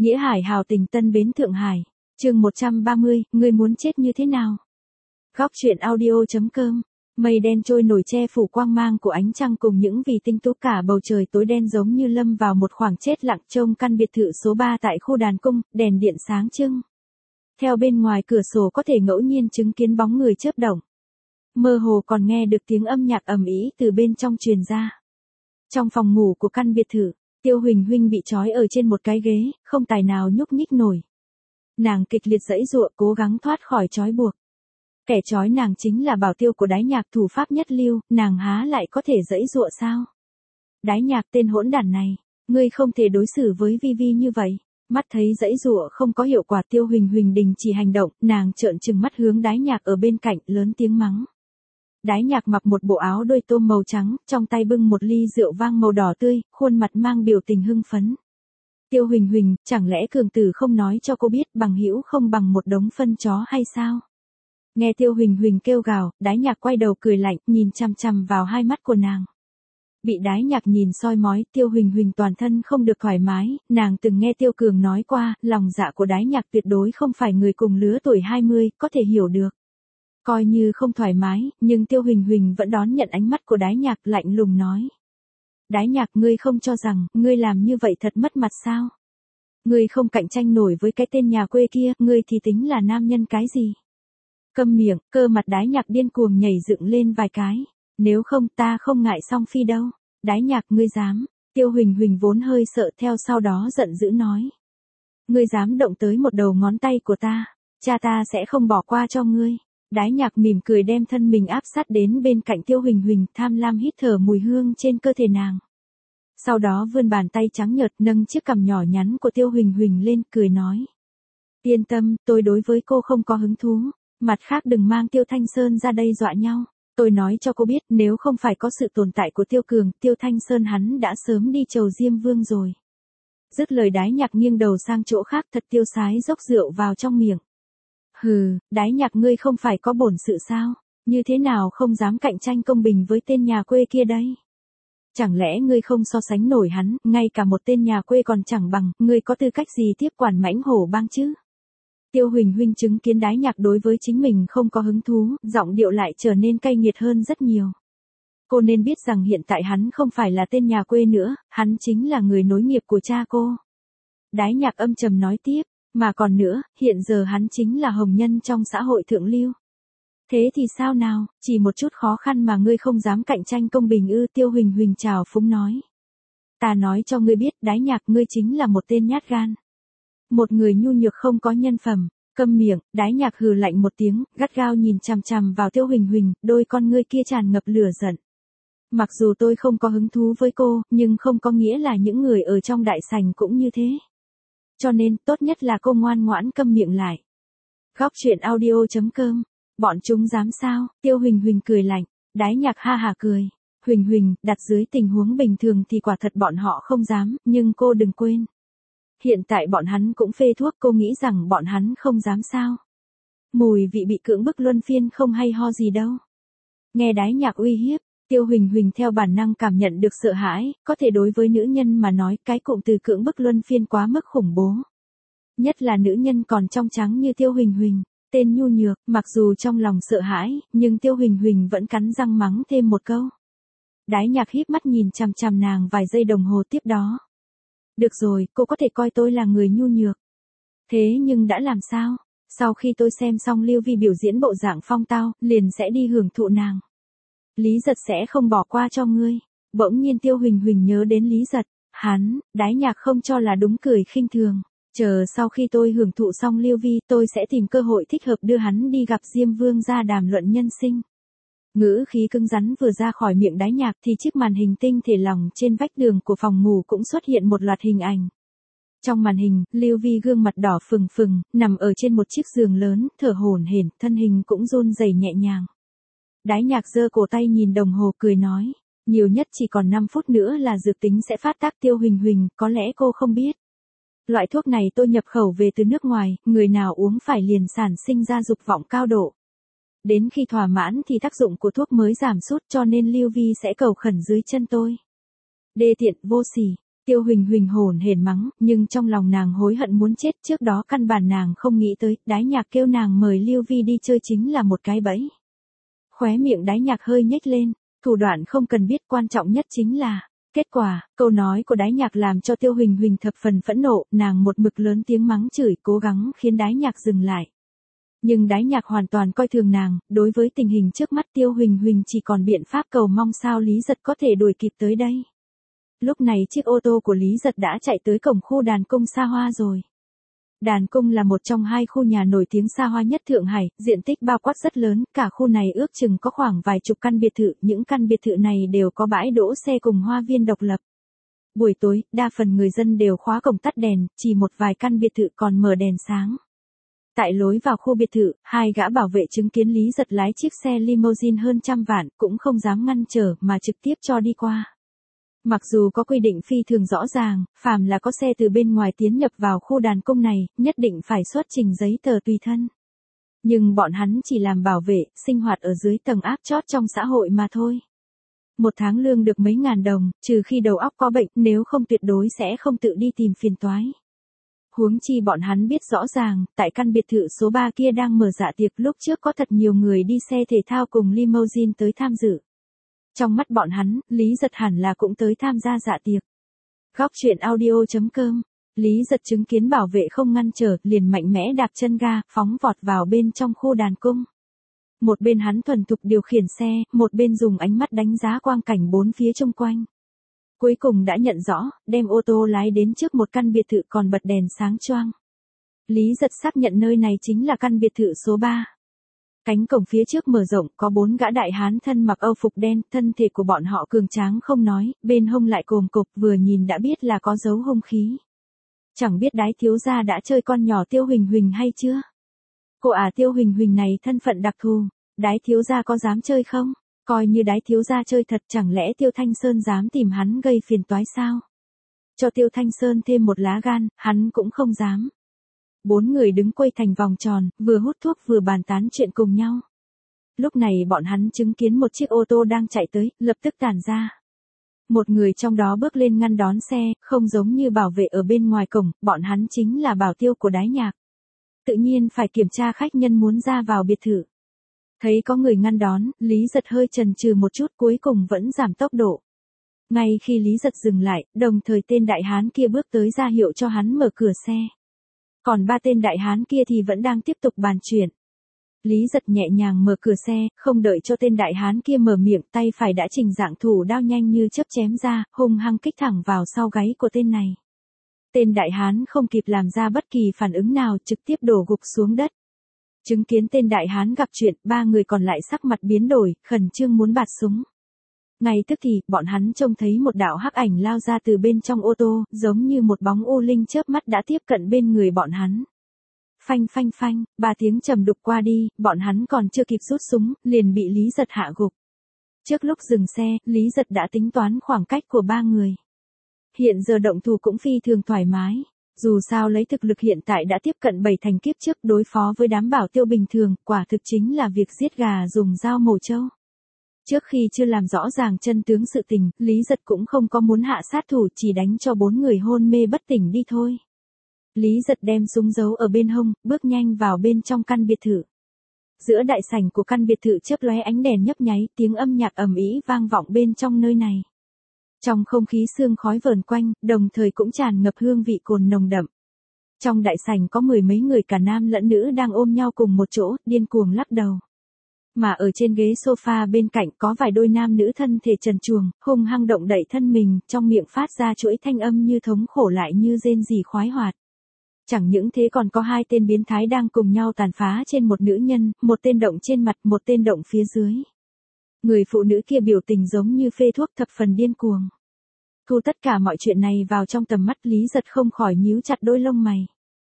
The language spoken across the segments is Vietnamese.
Nghĩa Hải hào tình Tân Bến Thượng Hải. Chương 130, ngươi muốn chết như thế nào? Góc truyện audio.com. Mây đen trôi nổi che phủ quang mang của ánh trăng cùng những vì tinh tú, cả bầu trời tối đen giống như lâm vào một khoảng chết lặng. Trông căn biệt thự số 3 tại khu đàn cung, đèn điện sáng trưng. Theo bên ngoài cửa sổ có thể ngẫu nhiên chứng kiến bóng người chớp động. Mơ hồ còn nghe được tiếng âm nhạc ầm ĩ từ bên trong truyền ra. Trong phòng ngủ của căn biệt thự, Tiêu Huỳnh Huỳnh bị trói ở trên một cái ghế, không tài nào nhúc nhích nổi. Nàng kịch liệt giãy giụa cố gắng thoát khỏi trói buộc. Kẻ trói nàng chính là bảo tiêu của Đái Nhạc, thủ pháp nhất lưu, nàng há lại có thể giãy giụa sao? Đái Nhạc, tên hỗn đản này, ngươi không thể đối xử với Vi Vi như vậy. Mắt thấy giãy giụa không có hiệu quả, Tiêu Huỳnh Huỳnh đình chỉ hành động, nàng trợn trừng mắt hướng Đái Nhạc ở bên cạnh, lớn tiếng mắng. Đái Nhạc mặc một bộ áo đôi tôm màu trắng, trong tay bưng một ly rượu vang màu đỏ tươi, khuôn mặt mang biểu tình hưng phấn. Tiêu Huỳnh Huỳnh, chẳng lẽ Cường Tử không nói cho cô biết bằng hữu không bằng một đống phân chó hay sao? Nghe Tiêu Huỳnh Huỳnh kêu gào, Đái Nhạc quay đầu cười lạnh, nhìn chằm chằm vào hai mắt của nàng. Bị Đái Nhạc nhìn soi mói, Tiêu Huỳnh Huỳnh toàn thân không được thoải mái, nàng từng nghe Tiêu Cường nói qua, lòng dạ của Đái Nhạc tuyệt đối không phải người cùng lứa tuổi 20, có thể hiểu được. Coi như không thoải mái, nhưng Tiêu Huỳnh Huỳnh vẫn đón nhận ánh mắt của Đái Nhạc, lạnh lùng nói. Đái Nhạc, ngươi không cho rằng, ngươi làm như vậy thật mất mặt sao? Ngươi không cạnh tranh nổi với cái tên nhà quê kia, ngươi thì tính là nam nhân cái gì? Câm miệng, cơ mặt Đái Nhạc điên cuồng nhảy dựng lên vài cái. Nếu không ta không ngại song phi đâu. Đái Nhạc, ngươi dám. Tiêu Huỳnh Huỳnh vốn hơi sợ, theo sau đó giận dữ nói. Ngươi dám động tới một đầu ngón tay của ta, cha ta sẽ không bỏ qua cho ngươi. Đái Nhạc mỉm cười đem thân mình áp sát đến bên cạnh Tiêu Huỳnh Huỳnh, tham lam hít thở mùi hương trên cơ thể nàng. Sau đó vươn bàn tay trắng nhợt nâng chiếc cằm nhỏ nhắn của Tiêu Huỳnh Huỳnh lên, cười nói. Yên tâm, tôi đối với cô không có hứng thú. Mặt khác đừng mang Tiêu Thanh Sơn ra đây dọa nhau. Tôi nói cho cô biết, nếu không phải có sự tồn tại của Tiêu Cường, Tiêu Thanh Sơn hắn đã sớm đi chầu Diêm Vương rồi. Dứt lời Đái Nhạc nghiêng đầu sang chỗ khác, thật tiêu sái dốc rượu vào trong miệng. Hừ, Đái Nhạc, ngươi không phải có bổn sự sao? Như thế nào không dám cạnh tranh công bình với tên nhà quê kia đây? Chẳng lẽ ngươi không so sánh nổi hắn, ngay cả một tên nhà quê còn chẳng bằng, ngươi có tư cách gì tiếp quản Mãnh Hổ Bang chứ? Tiêu Huỳnh Huỳnh chứng kiến Đái Nhạc đối với chính mình không có hứng thú, giọng điệu lại trở nên cay nghiệt hơn rất nhiều. Cô nên biết rằng hiện tại hắn không phải là tên nhà quê nữa, hắn chính là người nối nghiệp của cha cô. Đái Nhạc âm trầm nói tiếp, mà còn nữa, hiện giờ hắn chính là hồng nhân trong xã hội thượng lưu. Thế thì sao nào, chỉ một chút khó khăn mà ngươi không dám cạnh tranh công bình ư? Tiêu Huỳnh Huỳnh trào phúng nói. Ta nói cho ngươi biết, Đái Nhạc, ngươi chính là một tên nhát gan. Một người nhu nhược không có nhân phẩm. Câm miệng. Đái Nhạc hừ lạnh một tiếng, gắt gao nhìn chằm chằm vào Tiêu Huỳnh Huỳnh, đôi con ngươi kia tràn ngập lửa giận. Mặc dù tôi không có hứng thú với cô, nhưng không có nghĩa là những người ở trong đại sảnh cũng như thế. Cho nên, tốt nhất là cô ngoan ngoãn câm miệng lại. Góc truyện audio.com. Bọn chúng dám sao? Tiêu Huỳnh Huỳnh cười lạnh. Đái Nhạc ha hả cười. Huỳnh Huỳnh, đặt dưới tình huống bình thường thì quả thật bọn họ không dám, nhưng cô đừng quên. Hiện tại bọn hắn cũng phê thuốc, cô nghĩ rằng bọn hắn không dám sao? Mùi vị bị cưỡng bức luân phiên không hay ho gì đâu. Nghe Đái Nhạc uy hiếp, Tiêu Huỳnh Huỳnh theo bản năng cảm nhận được sợ hãi, có thể đối với nữ nhân mà nói cái cụm từ cưỡng bức luân phiên quá mức khủng bố. Nhất là nữ nhân còn trong trắng như Tiêu Huỳnh Huỳnh, tên nhu nhược, mặc dù trong lòng sợ hãi, nhưng Tiêu Huỳnh Huỳnh vẫn cắn răng mắng thêm một câu. Đái Nhạc híp mắt nhìn chằm chằm nàng vài giây đồng hồ tiếp đó. Được rồi, cô có thể coi tôi là người nhu nhược. Thế nhưng đã làm sao? Sau khi tôi xem xong Lưu Vi biểu diễn bộ dạng phong tao, liền sẽ đi hưởng thụ nàng. Lý Giật sẽ không bỏ qua cho ngươi. Bỗng nhiên Tiêu Huỳnh Huỳnh nhớ đến Lý Giật. Hắn, Đái Nhạc không cho là đúng, cười khinh thường. Chờ sau khi tôi hưởng thụ xong Lưu Vi, tôi sẽ tìm cơ hội thích hợp đưa hắn đi gặp Diêm Vương ra đàm luận nhân sinh. Ngữ khí cứng rắn vừa ra khỏi miệng Đái Nhạc thì chiếc màn hình tinh thể lỏng trên vách tường của phòng ngủ cũng xuất hiện một loạt hình ảnh. Trong màn hình, Lưu Vi gương mặt đỏ phừng phừng, nằm ở trên một chiếc giường lớn, thở hổn hển, thân hình cũng run rẩy nhẹ nhàng. Đái Nhạc giơ cổ tay nhìn đồng hồ cười nói, nhiều nhất chỉ còn 5 phút nữa là dược tính sẽ phát tác. Tiêu Huỳnh Huỳnh, có lẽ cô không biết. Loại thuốc này tôi nhập khẩu về từ nước ngoài, người nào uống phải liền sản sinh ra dục vọng cao độ. Đến khi thỏa mãn thì tác dụng của thuốc mới giảm sút, cho nên Lưu Vi sẽ cầu khẩn dưới chân tôi. Đê tiện, vô sỉ. Tiêu Huỳnh Huỳnh hổn hển mắng, nhưng trong lòng nàng hối hận muốn chết, trước đó căn bản nàng không nghĩ tới, Đái Nhạc kêu nàng mời Lưu Vi đi chơi chính là một cái bẫy. Khóe miệng Đái Nhạc hơi nhếch lên, thủ đoạn không cần biết, quan trọng nhất chính là kết quả. Câu nói của Đái Nhạc làm cho Tiêu Huỳnh Huỳnh thập phần phẫn nộ, nàng một mực lớn tiếng mắng chửi, cố gắng khiến Đái Nhạc dừng lại. Nhưng Đái Nhạc hoàn toàn coi thường nàng, đối với tình hình trước mắt Tiêu Huỳnh Huỳnh chỉ còn biện pháp cầu mong sao Lý Giật có thể đuổi kịp tới đây. Lúc này chiếc ô tô của Lý Giật đã chạy tới cổng khu Đàn Cung xa hoa rồi. Đàn Cung là một trong hai khu nhà nổi tiếng xa hoa nhất Thượng Hải, diện tích bao quát rất lớn, cả khu này ước chừng có khoảng vài chục căn biệt thự, những căn biệt thự này đều có bãi đỗ xe cùng hoa viên độc lập. Buổi tối, đa phần người dân đều khóa cổng tắt đèn, chỉ một vài căn biệt thự còn mở đèn sáng. Tại lối vào khu biệt thự, hai gã bảo vệ chứng kiến Lý Giật lái chiếc xe limousine hơn 100 vạn, cũng không dám ngăn trở mà trực tiếp cho đi qua. Mặc dù có quy định phi thường rõ ràng, phàm là có xe từ bên ngoài tiến nhập vào khu Đàn Cung này, nhất định phải xuất trình giấy tờ tùy thân. Nhưng bọn hắn chỉ làm bảo vệ, sinh hoạt ở dưới tầng áp chót trong xã hội mà thôi. Một tháng lương được mấy ngàn đồng, trừ khi đầu óc có bệnh, nếu không tuyệt đối sẽ không tự đi tìm phiền toái. Huống chi bọn hắn biết rõ ràng, tại căn biệt thự số 3 kia đang mở dạ tiệc, lúc trước có thật nhiều người đi xe thể thao cùng limousine tới tham dự. Trong mắt bọn hắn, Lý Giật hẳn là cũng tới tham gia dạ tiệc. Góc truyện audio.com. Lý Giật chứng kiến bảo vệ không ngăn trở, liền mạnh mẽ đạp chân ga, phóng vọt vào bên trong khu Đàn Cung. Một bên hắn thuần thục điều khiển xe, một bên dùng ánh mắt đánh giá quang cảnh bốn phía xung quanh. Cuối cùng đã nhận rõ, đem ô tô lái đến trước một căn biệt thự còn bật đèn sáng choang. Lý Giật xác nhận nơi này chính là căn biệt thự số 3. Cánh cổng phía trước mở rộng, có 4 gã đại hán thân mặc âu phục đen, thân thể của bọn họ cường tráng không nói, bên hông lại cồm cộp, vừa nhìn đã biết là có dấu hung khí. Chẳng biết Đái thiếu gia đã chơi con nhỏ Tiêu Huỳnh Huỳnh hay chưa? Cô Tiêu Huỳnh Huỳnh này thân phận đặc thù, Đái thiếu gia có dám chơi không? Coi như Đái thiếu gia chơi thật, chẳng lẽ Tiêu Thanh Sơn dám tìm hắn gây phiền toái sao? Cho Tiêu Thanh Sơn thêm một lá gan, hắn cũng không dám. 4 người đứng quây thành vòng tròn, vừa hút thuốc vừa bàn tán chuyện cùng nhau. Lúc này bọn hắn chứng kiến một chiếc ô tô đang chạy tới, lập tức tản ra. Một người trong đó bước lên ngăn đón xe, không giống như bảo vệ ở bên ngoài cổng, bọn hắn chính là bảo tiêu của Đái Nhạc. Tự nhiên phải kiểm tra khách nhân muốn ra vào biệt thự. Thấy có người ngăn đón, Lý Giật hơi chần chừ một chút, cuối cùng vẫn giảm tốc độ. Ngay khi Lý Giật dừng lại, đồng thời tên đại hán kia bước tới ra hiệu cho hắn mở cửa xe. Còn 3 tên đại hán kia thì vẫn đang tiếp tục bàn chuyện. Lý Giật nhẹ nhàng mở cửa xe, không đợi cho tên đại hán kia mở miệng, tay phải đã trình dạng thủ đao nhanh như chớp chém ra, hung hăng kích thẳng vào sau gáy của tên này. Tên đại hán không kịp làm ra bất kỳ phản ứng nào, trực tiếp đổ gục xuống đất. Chứng kiến tên đại hán gặp chuyện, 3 người còn lại sắc mặt biến đổi, khẩn trương muốn bạt súng. Ngay tức thì, bọn hắn trông thấy một đạo hắc ảnh lao ra từ bên trong ô tô, giống như một bóng u linh chớp mắt đã tiếp cận bên người bọn hắn. Phanh phanh phanh, 3 tiếng trầm đục qua đi, bọn hắn còn chưa kịp rút súng, liền bị Lý Giật hạ gục. Trước lúc dừng xe, Lý Giật đã tính toán khoảng cách của 3 người. Hiện giờ động thủ cũng phi thường thoải mái. Dù sao lấy thực lực hiện tại đã tiếp cận 7 thành kiếp trước, đối phó với đám bảo tiêu bình thường, quả thực chính là việc giết gà dùng dao mổ trâu. Trước khi chưa làm rõ ràng chân tướng sự tình, Lý Giật cũng không có muốn hạ sát thủ, chỉ đánh cho 4 người hôn mê bất tỉnh đi thôi. Lý Giật đem súng giấu ở bên hông, bước nhanh vào bên trong căn biệt thự. Giữa đại sảnh của căn biệt thự chớp lóe ánh đèn nhấp nháy, tiếng âm nhạc ầm ĩ vang vọng bên trong nơi này. Trong không khí sương khói vờn quanh, đồng thời cũng tràn ngập hương vị cồn nồng đậm. Trong đại sảnh có 10 mấy người cả nam lẫn nữ đang ôm nhau cùng một chỗ, điên cuồng lắc đầu. Mà ở trên ghế sofa bên cạnh có vài đôi nam nữ thân thể trần truồng, hung hăng động đậy thân mình, trong miệng phát ra chuỗi thanh âm như thống khổ lại như rên rỉ khoái hoạt. Chẳng những thế còn có 2 tên biến thái đang cùng nhau tàn phá trên một nữ nhân, một tên động trên mặt, một tên động phía dưới. Người phụ nữ kia biểu tình giống như phê thuốc, thập phần điên cuồng. Thu tất cả mọi chuyện này vào trong tầm mắt, Lý Giật không khỏi nhíu chặt đôi lông mày.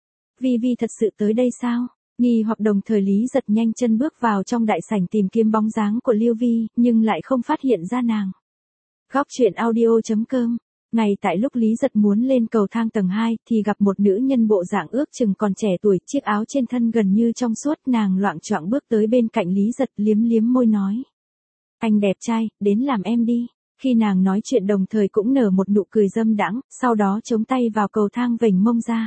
Vi Vi thật sự tới đây sao? Nghi hoặc đồng thời Lý Giật nhanh chân bước vào trong đại sảnh tìm kiếm bóng dáng của Lưu Vi, nhưng lại không phát hiện ra nàng. Góc truyện audio.com. Ngay tại lúc Lý Giật muốn lên cầu thang tầng 2, thì gặp một nữ nhân bộ dạng ước chừng còn trẻ tuổi, chiếc áo trên thân gần như trong suốt, nàng loạng choạng bước tới bên cạnh Lý Giật, liếm liếm môi nói. Anh đẹp trai, đến làm em đi. Khi nàng nói chuyện đồng thời cũng nở một nụ cười dâm đãng, sau đó chống tay vào cầu thang vểnh mông ra.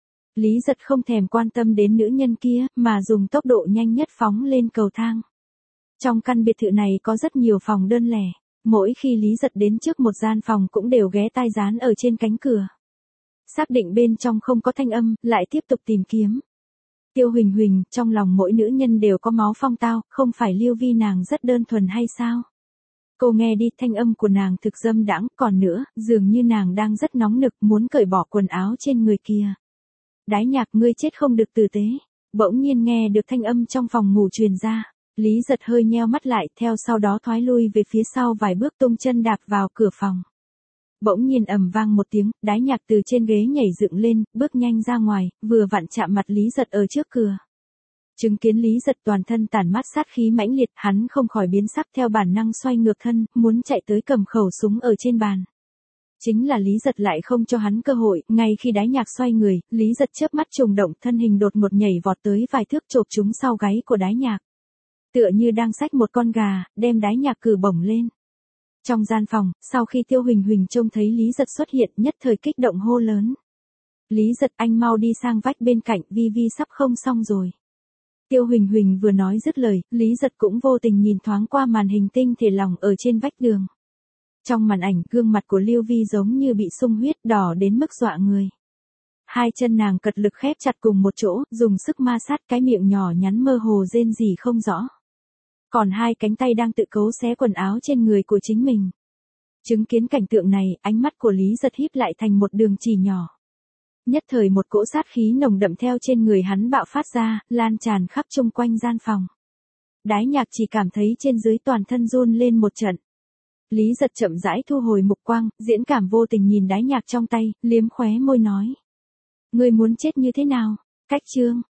Lý Giật không thèm quan tâm đến nữ nhân kia, mà dùng tốc độ nhanh nhất phóng lên cầu thang. Trong căn biệt thự này có rất nhiều phòng đơn lẻ. Mỗi khi Lý Giật đến trước một gian phòng cũng đều ghé tai dán ở trên cánh cửa. Xác định bên trong không có thanh âm, lại tiếp tục tìm kiếm. Tiêu Huỳnh Huỳnh, trong lòng mỗi nữ nhân đều có máu phong tao, không phải Lưu Vi nàng rất đơn thuần hay sao? Cô nghe đi, thanh âm của nàng thực dâm đãng, còn nữa, dường như nàng đang rất nóng nực muốn cởi bỏ quần áo trên người kia. Đái Nhạc, ngươi chết không được tử tế. Bỗng nhiên nghe được thanh âm trong phòng ngủ truyền ra. Lý Giật hơi nheo mắt lại, theo sau đó thoái lui về phía sau vài bước, tung chân đạp vào cửa phòng. Bỗng nhiên ầm vang một tiếng, Đái Nhạc từ trên ghế nhảy dựng lên, bước nhanh ra ngoài, vừa vặn chạm mặt Lý Giật ở trước cửa. Chứng kiến Lý Giật toàn thân tản mát sát khí mãnh liệt, hắn không khỏi biến sắc, theo bản năng xoay ngược thân, muốn chạy tới cầm khẩu súng ở trên bàn. Chính là Lý Giật lại không cho hắn cơ hội, ngay khi Đái Nhạc xoay người, Lý Giật chớp mắt trùng động, thân hình đột ngột nhảy vọt tới vài thước, chộp trúng sau gáy của Đái Nhạc. Tựa như đang xách một con gà, đem Đái Nhạc cử bổng lên. Trong gian phòng, sau khi Tiêu Huỳnh Huỳnh trông thấy Lý Giật xuất hiện, nhất thời kích động hô lớn. Lý Giật, anh mau đi sang vách bên cạnh, Vi Vi sắp không xong rồi. Tiêu Huỳnh Huỳnh vừa nói dứt lời, Lý Giật cũng vô tình nhìn thoáng qua màn hình tinh thể lỏng ở trên vách tường. Trong màn ảnh, gương mặt của Lưu Vi giống như bị sung huyết, đỏ đến mức dọa người. Hai chân nàng cật lực khép chặt cùng một chỗ, dùng sức ma sát, cái miệng nhỏ nhắn mơ hồ rên rỉ không rõ. Còn hai cánh tay đang tự cố xé quần áo trên người của chính mình. Chứng kiến cảnh tượng này, ánh mắt của Lý Giật híp lại thành một đường chỉ nhỏ. Nhất thời một cỗ sát khí nồng đậm theo trên người hắn bạo phát ra, lan tràn khắp chung quanh gian phòng. Đái Nhạc chỉ cảm thấy trên dưới toàn thân run lên một trận. Lý Giật chậm rãi thu hồi mục quang, diễn cảm vô tình nhìn Đái Nhạc trong tay, liếm khóe môi nói. Ngươi muốn chết như thế nào? Cách chương.